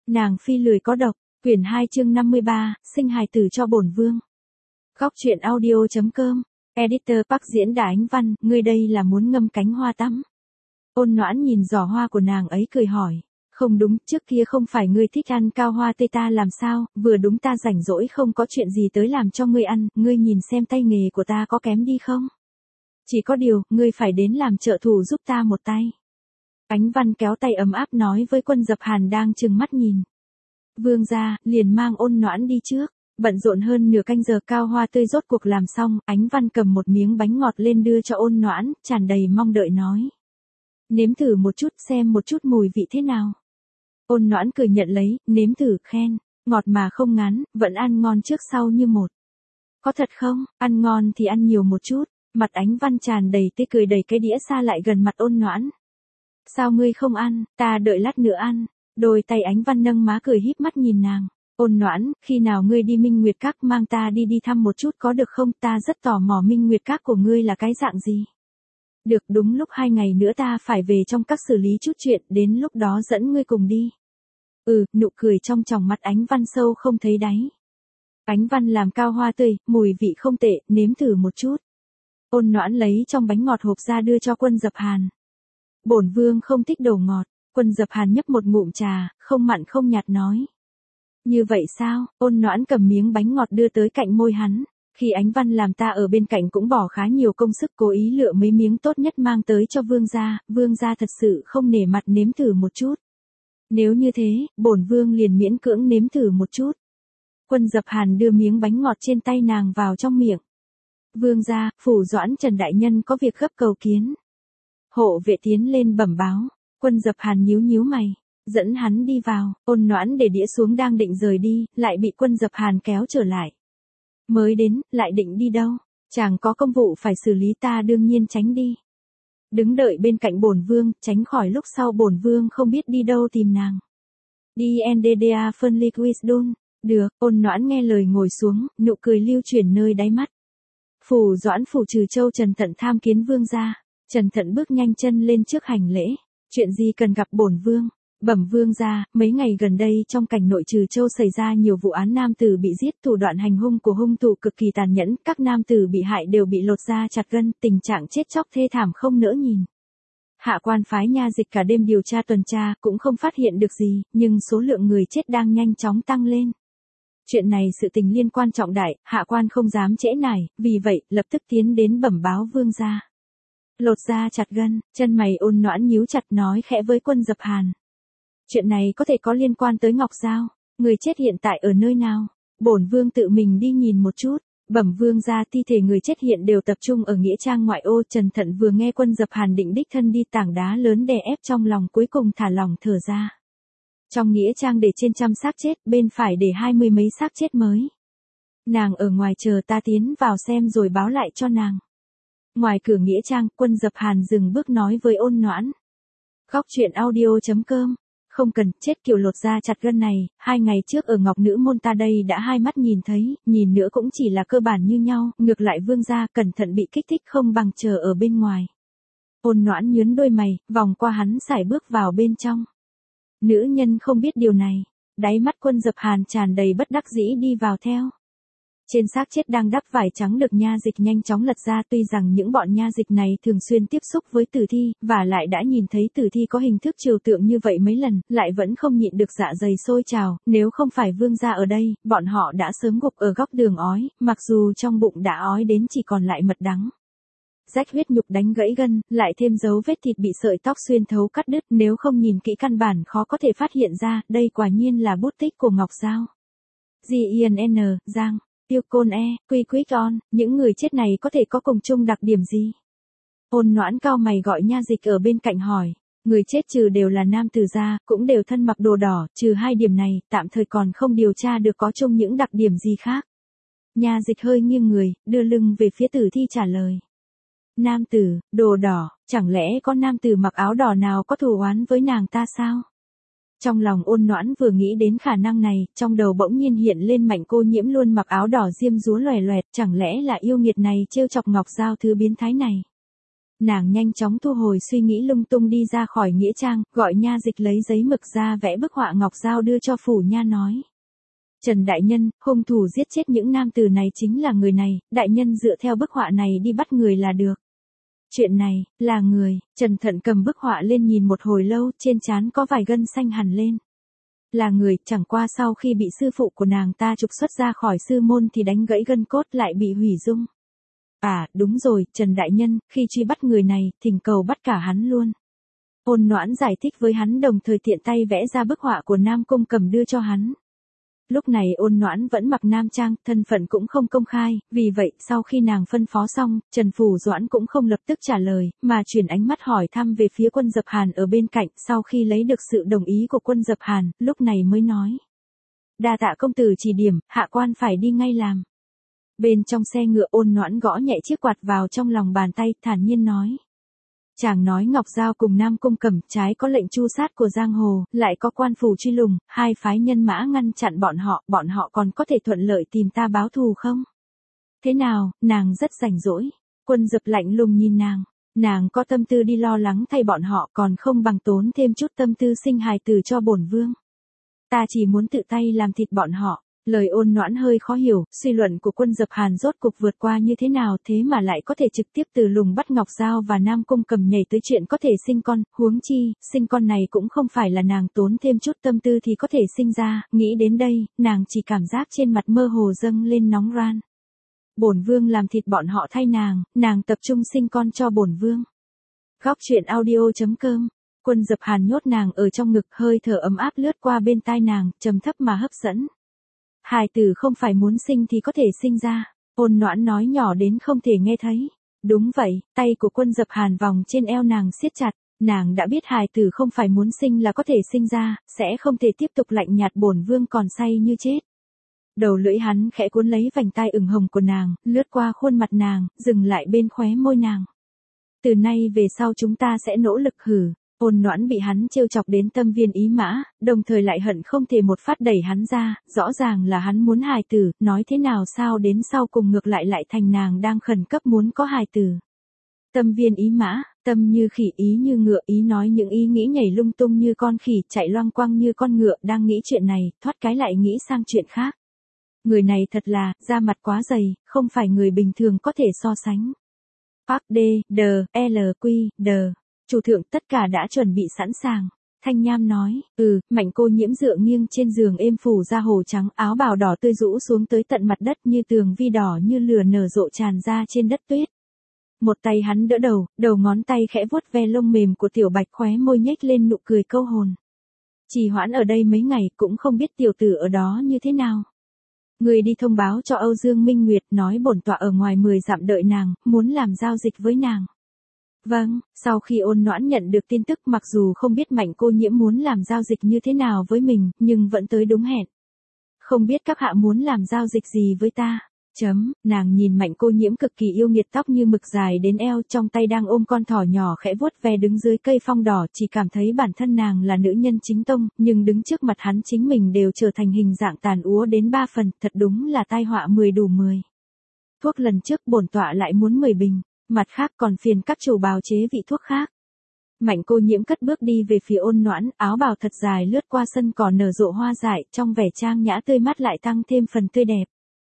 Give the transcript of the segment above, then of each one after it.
Nàng phi lười có độc, quyển 2 chương 53, sinh hài tử cho bổn vương. Góc truyện audio.com, editor Park diễn đả Ánh Văn, ngươi đây là muốn ngâm cánh hoa tắm. Ôn Noãn nhìn giỏ hoa của nàng ấy cười hỏi, không đúng, trước kia không phải ngươi thích ăn cao hoa tây ta làm sao, vừa đúng ta rảnh rỗi không có chuyện gì tới làm cho ngươi ăn, ngươi nhìn xem tay nghề của ta có kém đi không? Chỉ có điều, ngươi phải đến làm trợ thủ giúp ta một tay. Ánh Văn kéo tay ấm áp nói với Quân Dập Hàn đang trừng mắt nhìn. Vương gia, liền mang Ôn Noãn đi trước. Bận rộn hơn nửa canh giờ cao hoa tươi rốt cuộc làm xong, Ánh Văn cầm một miếng bánh ngọt lên đưa cho Ôn Noãn, tràn đầy mong đợi nói. Nếm thử một chút xem một chút mùi vị thế nào. Ôn Noãn cười nhận lấy, nếm thử, khen, ngọt mà không ngán, vẫn ăn ngon trước sau như một. Có thật không, ăn ngon thì ăn nhiều một chút, mặt Ánh Văn tràn đầy tươi cười đẩy cái đĩa xa lại gần mặt Ôn Noãn. Sao ngươi không ăn, ta đợi lát nữa ăn. Đôi tay Ánh Văn nâng má cười híp mắt nhìn nàng. Ôn Noãn, khi nào ngươi đi Minh Nguyệt Các mang ta đi thăm một chút có được không, ta rất tò mò Minh Nguyệt Các của ngươi là cái dạng gì. Được, đúng lúc 2 ngày nữa ta phải về trong các xử lý chút chuyện, đến lúc đó dẫn ngươi cùng đi. Nụ cười trong tròng mắt Ánh Văn sâu không thấy đáy. Ánh Văn làm cao hoa tươi, mùi vị không tệ, nếm thử một chút. Ôn Noãn lấy trong bánh ngọt hộp ra đưa cho Quân Dập Hàn. Bổn vương không thích đồ ngọt. Quân Dập Hàn nhấp một ngụm trà, không mặn không nhạt nói. Như vậy sao? Ôn Noãn cầm miếng bánh ngọt đưa tới cạnh môi hắn. Khi Ánh Văn làm ta ở bên cạnh cũng bỏ khá nhiều công sức cố ý lựa mấy miếng tốt nhất mang tới cho vương gia thật sự không nể mặt nếm thử một chút. Nếu như thế, bổn vương liền miễn cưỡng nếm thử một chút. Quân Dập Hàn đưa miếng bánh ngọt trên tay nàng vào trong miệng. Vương gia, phủ Doãn Trần đại nhân có việc gấp cầu kiến. Hộ vệ tiến lên bẩm báo. Quân Dập Hàn nhíu mày, dẫn hắn đi vào. Ôn Noãn để đĩa xuống đang định rời đi, lại bị Quân Dập Hàn kéo trở lại. Mới đến, lại định đi đâu? Chàng có công vụ phải xử lý, ta đương nhiên tránh đi. Đứng đợi bên cạnh bổn vương, tránh khỏi lúc sau bổn vương không biết đi đâu tìm nàng. Đi NDDA phân Liquidun. Được, Ôn Noãn nghe lời ngồi xuống, nụ cười lưu chuyển nơi đáy mắt. Phủ Doãn phủ Trừ Châu Trần Thận tham kiến vương gia. Trần Thận bước nhanh chân lên trước hành lễ. Chuyện gì cần gặp bổn vương? Bẩm vương gia, mấy ngày gần đây trong cảnh nội Trừ Châu xảy ra nhiều vụ án nam tử bị giết, thủ đoạn hành hung của hung thủ cực kỳ tàn nhẫn, các nam tử bị hại đều bị lột da chặt gân, tình trạng chết chóc thê thảm không nỡ nhìn. Hạ quan phái nha dịch cả đêm điều tra tuần tra, cũng không phát hiện được gì, nhưng số lượng người chết đang nhanh chóng tăng lên. Chuyện này sự tình liên quan trọng đại, hạ quan không dám trễ nải, vì vậy, lập tức tiến đến bẩm báo vương gia. Lột da chặt gân, chân mày Ôn Noãn nhíu chặt nói khẽ với Quân Dập Hàn. Chuyện này có thể có liên quan tới Ngọc Giao, người chết hiện tại ở nơi nào? Bổn vương tự mình đi nhìn một chút. Bẩm vương gia, thi thể người chết hiện đều tập trung ở nghĩa trang ngoại ô. Trần Thận vừa nghe Quân Dập Hàn định đích thân đi, tảng đá lớn đè ép trong lòng cuối cùng thả lòng thở ra. Trong nghĩa trang để trên 100 xác chết, bên phải để 20 mấy xác chết mới. Nàng ở ngoài chờ ta tiến vào xem rồi báo lại cho nàng. Ngoài cửa nghĩa trang, Quân Dập Hàn dừng bước nói với Ôn Noãn. Góc truyện audio.com, không cần, chết kiểu lột da chặt gân này, 2 ngày trước ở Ngọc Nữ Môn ta đây đã hai mắt nhìn thấy, nhìn nữa cũng chỉ là cơ bản như nhau, ngược lại vương gia cẩn thận bị kích thích không bằng chờ ở bên ngoài. Ôn Noãn nhướng đôi mày, vòng qua hắn sải bước vào bên trong. Nữ nhân không biết điều này, đáy mắt Quân Dập Hàn tràn đầy bất đắc dĩ đi vào theo. Trên xác chết đang đắp vải trắng được nha dịch nhanh chóng lật ra, tuy rằng những bọn nha dịch này thường xuyên tiếp xúc với tử thi, và lại đã nhìn thấy tử thi có hình thức trừu tượng như vậy mấy lần, lại vẫn không nhịn được dạ dày sôi trào, nếu không phải vương gia ở đây, bọn họ đã sớm gục ở góc đường ói, mặc dù trong bụng đã ói đến chỉ còn lại mật đắng. Rách huyết nhục đánh gãy gân, lại thêm dấu vết thịt bị sợi tóc xuyên thấu cắt đứt, nếu không nhìn kỹ căn bản khó có thể phát hiện ra, đây quả nhiên là bút tích của Ngọc Giao. GINN, Giang. Tiêu Côn Quick On, những người chết này có thể có cùng chung đặc điểm gì? Ôn Noãn cao mày gọi nha dịch ở bên cạnh hỏi, người chết trừ đều là nam tử gia, cũng đều thân mặc đồ đỏ, trừ 2 điểm này, tạm thời còn không điều tra được có chung những đặc điểm gì khác. Nha dịch hơi nghiêng người, đưa lưng về phía tử thi trả lời. Nam tử, đồ đỏ, chẳng lẽ có nam tử mặc áo đỏ nào có thù oán với nàng ta sao? Trong lòng Ôn Noãn vừa nghĩ đến khả năng này, trong đầu bỗng nhiên hiện lên Mạnh Cô Nhiễm luôn mặc áo đỏ diêm dúa loè loẹt, chẳng lẽ là yêu nghiệt này trêu chọc Ngọc Giao thứ biến thái này. Nàng nhanh chóng thu hồi suy nghĩ lung tung đi ra khỏi nghĩa trang, gọi nha dịch lấy giấy mực ra vẽ bức họa ngọc dao đưa cho phủ nha nói. Trần đại nhân, hung thủ giết chết những nam tử này chính là người này, đại nhân dựa theo bức họa này đi bắt người là được. Chuyện này, là người, Trần Thận cầm bức họa lên nhìn một hồi lâu, trên trán có vài gân xanh hẳn lên. Là người, chẳng qua sau khi bị sư phụ của nàng ta trục xuất ra khỏi sư môn thì đánh gãy gân cốt lại bị hủy dung. À, đúng rồi, Trần đại nhân, khi truy bắt người này, thỉnh cầu bắt cả hắn luôn. Ôn Noãn giải thích với hắn đồng thời tiện tay vẽ ra bức họa của Nam Cung Cầm đưa cho hắn. Lúc này Ôn Noãn vẫn mặc nam trang, thân phận cũng không công khai, vì vậy sau khi nàng phân phó xong, Trần Phủ Doãn cũng không lập tức trả lời, mà chuyển ánh mắt hỏi thăm về phía Quân Dập Hàn ở bên cạnh, sau khi lấy được sự đồng ý của Quân Dập Hàn, lúc này mới nói. Đa tạ công tử chỉ điểm, hạ quan phải đi ngay làm. Bên trong xe ngựa Ôn Noãn gõ nhẹ chiếc quạt vào trong lòng bàn tay, thản nhiên nói. Chàng nói Ngọc Giao cùng Nam Cung Cẩm trái có lệnh tru sát của giang hồ, lại có quan phủ truy lùng, hai phái nhân mã ngăn chặn bọn họ còn có thể thuận lợi tìm ta báo thù không? Thế nào, nàng rất rảnh rỗi. Quân Dập lạnh lùng nhìn nàng có tâm tư đi lo lắng thay bọn họ còn không bằng tốn thêm chút tâm tư sinh hài tử cho bổn vương. Ta chỉ muốn tự tay làm thịt bọn họ. Lời Ôn Noãn hơi khó hiểu, suy luận của Quân Dập Hàn rốt cục vượt qua như thế nào thế mà lại có thể trực tiếp từ lùng bắt Ngọc Giao và Nam Cung Cầm nhảy tới chuyện có thể sinh con, huống chi, sinh con này cũng không phải là nàng tốn thêm chút tâm tư thì có thể sinh ra, nghĩ đến đây, nàng chỉ cảm giác trên mặt mơ hồ dâng lên nóng ran. Bổn vương làm thịt bọn họ thay nàng tập trung sinh con cho bổn vương. Góc truyện audio.com. Quân Dập Hàn nhốt nàng ở trong ngực, hơi thở ấm áp lướt qua bên tai nàng, trầm thấp mà hấp dẫn. Hài tử không phải muốn sinh thì có thể sinh ra, Ôn Noãn nói nhỏ đến không thể nghe thấy. Đúng vậy, tay của Quân Dập Hàn vòng trên eo nàng siết chặt, nàng đã biết hài tử không phải muốn sinh là có thể sinh ra, sẽ không thể tiếp tục lạnh nhạt bổn vương còn say như chết. Đầu lưỡi hắn khẽ cuốn lấy vành tai ửng hồng của nàng, lướt qua khuôn mặt nàng, dừng lại bên khóe môi nàng. Từ nay về sau chúng ta sẽ nỗ lực hử. Ôn Noãn bị hắn trêu chọc đến tâm viên ý mã, đồng thời lại hận không thể một phát đẩy hắn ra, rõ ràng là hắn muốn hài tử, nói thế nào sao đến sau cùng ngược lại thành nàng đang khẩn cấp muốn có hài tử. Tâm viên ý mã, tâm như khỉ ý như ngựa, ý nói những ý nghĩ nhảy lung tung như con khỉ, chạy loang quăng như con ngựa, đang nghĩ chuyện này, thoát cái lại nghĩ sang chuyện khác. Người này thật là, da mặt quá dày, không phải người bình thường có thể so sánh. Park D, D, L, Q, D. Chủ thượng tất cả đã chuẩn bị sẵn sàng. Thanh Nham nói, Mạnh Cô Nhiễm dựa nghiêng trên giường êm phủ da hồ trắng, áo bào đỏ tươi rũ xuống tới tận mặt đất như tường vi đỏ như lửa nở rộ tràn ra trên đất tuyết. Một tay hắn đỡ đầu ngón tay khẽ vuốt ve lông mềm của Tiểu Bạch, khóe môi nhếch lên nụ cười câu hồn. Trì hoãn ở đây mấy ngày cũng không biết tiểu tử ở đó như thế nào. Người đi thông báo cho Âu Dương Minh Nguyệt, nói bổn tọa ở ngoài 10 dặm đợi nàng, muốn làm giao dịch với nàng. Vâng, sau khi Ôn Noãn nhận được tin tức mặc dù không biết Mạnh Cô Nhiễm muốn làm giao dịch như thế nào với mình, nhưng vẫn tới đúng hẹn. Không biết các hạ muốn làm giao dịch gì với ta? Nàng nhìn Mạnh Cô Nhiễm cực kỳ yêu nghiệt, tóc như mực dài đến eo, trong tay đang ôm con thỏ nhỏ khẽ vuốt ve đứng dưới cây phong đỏ, chỉ cảm thấy bản thân nàng là nữ nhân chính tông, nhưng đứng trước mặt hắn chính mình đều trở thành hình dạng tàn úa đến 3 phần, thật đúng là tai họa 10 đủ 10. Thuốc lần trước bổn tọa lại muốn 10 bình. Mặt khác còn phiền các chủ bào chế vị thuốc khác. Mạnh Cô Nhiễm cất bước đi về phía Ôn Noãn, áo bào thật dài lướt qua sân cỏ nở rộ hoa dại, trong vẻ trang nhã tươi mát lại tăng thêm phần tươi đẹp.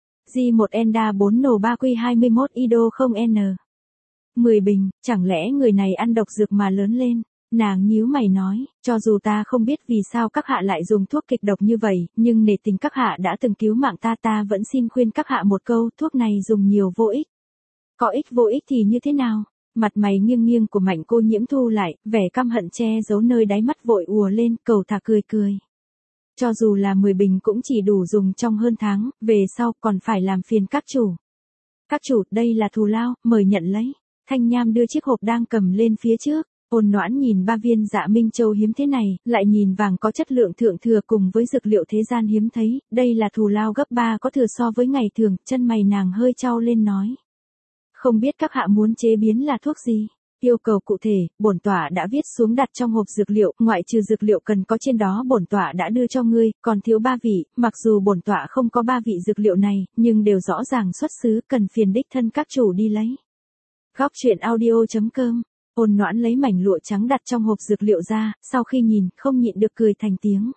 G1 Enda 4 nổ 3Q21 Ido 0N. 10 bình, chẳng lẽ người này ăn độc dược mà lớn lên? Nàng nhíu mày nói, cho dù ta không biết vì sao các hạ lại dùng thuốc kịch độc như vậy, nhưng nể tình các hạ đã từng cứu mạng ta vẫn xin khuyên các hạ một câu, thuốc này dùng nhiều vô ích. Có ích vô ích thì như thế nào? Mặt mày nghiêng nghiêng của Mạnh Cô Nhiễm thu lại, vẻ căm hận che giấu nơi đáy mắt vội ùa lên, cầu thả cười. Cho dù là 10 bình cũng chỉ đủ dùng trong hơn tháng, về sau còn phải làm phiền các chủ. Các chủ, đây là thù lao, mời nhận lấy. Thanh Nham đưa chiếc hộp đang cầm lên phía trước. Ôn Noãn nhìn 3 viên Dạ Minh Châu hiếm thế này, lại nhìn vàng có chất lượng thượng thừa cùng với dược liệu thế gian hiếm thấy, đây là thù lao gấp 3 có thừa so với ngày thường, chân mày nàng hơi chau lên nói. Không biết các hạ muốn chế biến là thuốc gì? Yêu cầu cụ thể, bổn tọa đã viết xuống đặt trong hộp dược liệu, ngoại trừ dược liệu cần có trên đó bổn tọa đã đưa cho ngươi, còn thiếu 3 vị, mặc dù bổn tọa không có 3 vị dược liệu này, nhưng đều rõ ràng xuất xứ, cần phiền đích thân các chủ đi lấy. Góc chuyện audio.com. Ôn Noãn lấy mảnh lụa trắng đặt trong hộp dược liệu ra, sau khi nhìn, không nhịn được cười thành tiếng.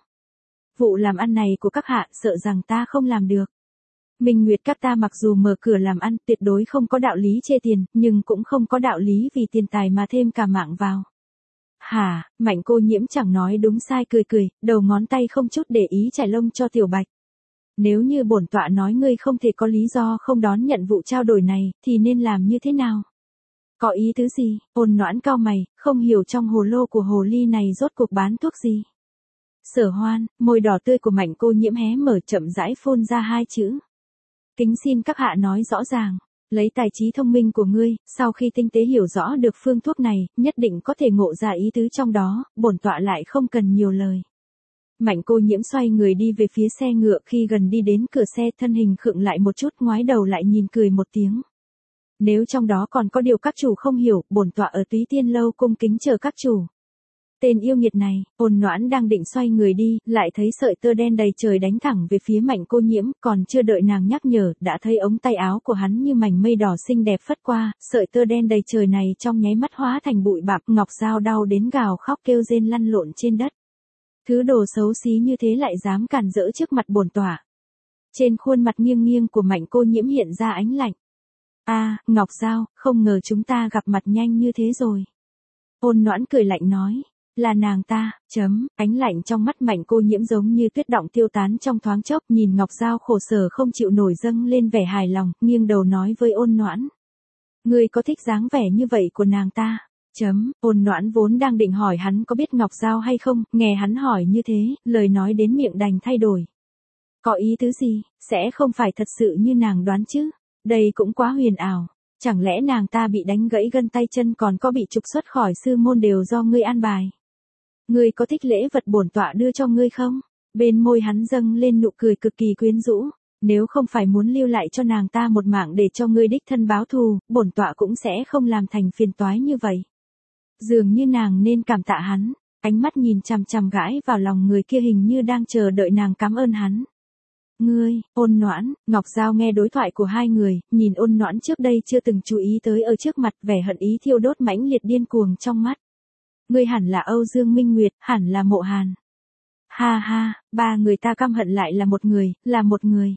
Vụ làm ăn này của các hạ sợ rằng ta không làm được. Minh Nguyệt các ta mặc dù mở cửa làm ăn tuyệt đối không có đạo lý chê tiền, nhưng cũng không có đạo lý vì tiền tài mà thêm cả mạng vào. Hả, Mạnh cô Nhiễm chẳng nói đúng sai cười cười, đầu ngón tay không chút để ý chải lông cho Tiểu Bạch. Nếu như bổn tọa nói ngươi không thể có lý do không đón nhận vụ trao đổi này, thì nên làm như thế nào? Có ý tứ gì? Ôn Noãn cau mày, không hiểu trong hồ lô của hồ ly này rốt cuộc bán thuốc gì. Sở Hoan, môi đỏ tươi của Mạnh cô Nhiễm hé mở chậm rãi phun ra hai chữ. Kính xin các hạ nói rõ ràng, lấy tài trí thông minh của ngươi, sau khi tinh tế hiểu rõ được phương thuốc này, nhất định có thể ngộ ra ý tứ trong đó, bổn tọa lại không cần nhiều lời. Mạnh cô Nhiễm xoay người đi về phía xe ngựa, khi gần đi đến cửa xe thân hình khựng lại một chút, ngoái đầu lại nhìn cười một tiếng. Nếu trong đó còn có điều các chủ không hiểu, bổn tọa ở Túy Tiên lâu cung kính chờ các chủ. Tên yêu nghiệt này, Ôn Noãn đang định xoay người đi, lại thấy sợi tơ đen đầy trời đánh thẳng về phía Mạnh cô Nhiễm, còn chưa đợi nàng nhắc nhở, đã thấy ống tay áo của hắn như mảnh mây đỏ xinh đẹp phất qua, sợi tơ đen đầy trời này trong nháy mắt hóa thành bụi bặm, Ngọc Dao đau đến gào khóc kêu rên lăn lộn trên đất. Thứ đồ xấu xí như thế lại dám cản rỡ trước mặt bổn tọa. Trên khuôn mặt nghiêng nghiêng của Mạnh cô Nhiễm hiện ra ánh lạnh. Ngọc Dao, không ngờ chúng ta gặp mặt nhanh như thế rồi. Ôn Noãn cười lạnh nói. Là nàng ta, ánh lạnh trong mắt Mạnh cô Nhiễm giống như tuyết động tiêu tán trong thoáng chốc, nhìn Ngọc Dao khổ sở không chịu nổi dâng lên vẻ hài lòng, nghiêng đầu nói với Ôn Noãn. Ngươi có thích dáng vẻ như vậy của nàng ta? Ôn Noãn vốn đang định hỏi hắn có biết Ngọc Dao hay không, nghe hắn hỏi như thế, lời nói đến miệng đành thay đổi. Có ý tứ gì, sẽ không phải thật sự như nàng đoán chứ? Đây cũng quá huyền ảo. Chẳng lẽ nàng ta bị đánh gãy gân tay chân còn có bị trục xuất khỏi sư môn đều do ngươi an bài? Ngươi có thích lễ vật bổn tọa đưa cho ngươi không? Bên môi hắn dâng lên nụ cười cực kỳ quyến rũ. Nếu không phải muốn lưu lại cho nàng ta một mạng để cho ngươi đích thân báo thù, bổn tọa cũng sẽ không làm thành phiền toái như vậy. Dường như nàng nên cảm tạ hắn, ánh mắt nhìn chằm chằm gãi vào lòng người kia hình như đang chờ đợi nàng cảm ơn hắn. Ngươi, Ôn Noãn, Ngọc Dao nghe đối thoại của hai người, nhìn Ôn Noãn trước đây chưa từng chú ý tới ở trước mặt, vẻ hận ý thiêu đốt mãnh liệt điên cuồng trong mắt. Ngươi hẳn là Âu Dương Minh Nguyệt, hẳn là Mộ Hàn. Ha ha, ba người ta căm hận lại là một người, là một người.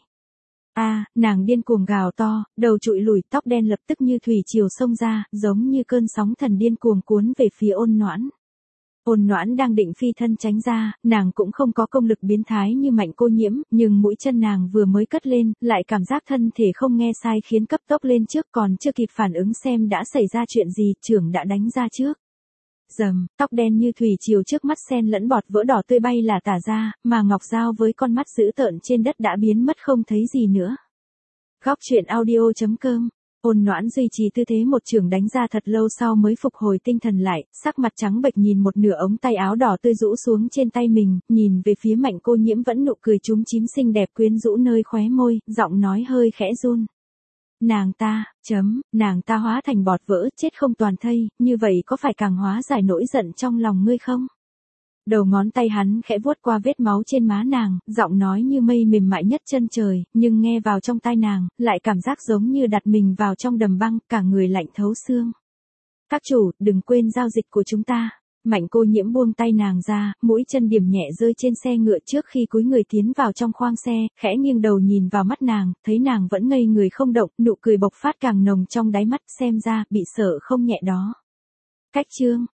Nàng điên cuồng gào to, đầu trụi lùi, tóc đen lập tức như thủy triều xông ra, giống như cơn sóng thần điên cuồng cuốn về phía Ôn Noãn. Ôn Noãn đang định phi thân tránh ra, nàng cũng không có công lực biến thái như Mạnh cô Nhiễm, nhưng mũi chân nàng vừa mới cất lên, lại cảm giác thân thể không nghe sai khiến cấp tốc lên trước, còn chưa kịp phản ứng xem đã xảy ra chuyện gì, chưởng đã đánh ra trước. Rầm, tóc đen như thủy triều trước mắt xen lẫn bọt vỡ đỏ tươi bay là tả ra, mà Ngọc Dao với con mắt dữ tợn trên đất đã biến mất không thấy gì nữa. Góc chuyện audio.com. Ôn Noãn duy trì tư thế một chưởng đánh ra thật lâu sau mới phục hồi tinh thần lại, sắc mặt trắng bệch nhìn một nửa ống tay áo đỏ tươi rũ xuống trên tay mình, nhìn về phía Mạnh cô Nhiễm vẫn nụ cười chúm chím xinh đẹp quyến rũ nơi khóe môi, giọng nói hơi khẽ run. Nàng ta hóa thành bọt vỡ, chết không toàn thây, như vậy có phải càng hóa giải nỗi giận trong lòng ngươi không? Đầu ngón tay hắn khẽ vuốt qua vết máu trên má nàng, giọng nói như mây mềm mại nhất chân trời, nhưng nghe vào trong tai nàng, lại cảm giác giống như đặt mình vào trong đầm băng, cả người lạnh thấu xương. Các chủ, đừng quên giao dịch của chúng ta. Mạnh cô Nhiễm buông tay nàng ra, mũi chân điểm nhẹ rơi trên xe ngựa trước khi cúi người tiến vào trong khoang xe, khẽ nghiêng đầu nhìn vào mắt nàng, thấy nàng vẫn ngây người không động, nụ cười bộc phát càng nồng trong đáy mắt, xem ra, bị sợ không nhẹ đó. Cách chương.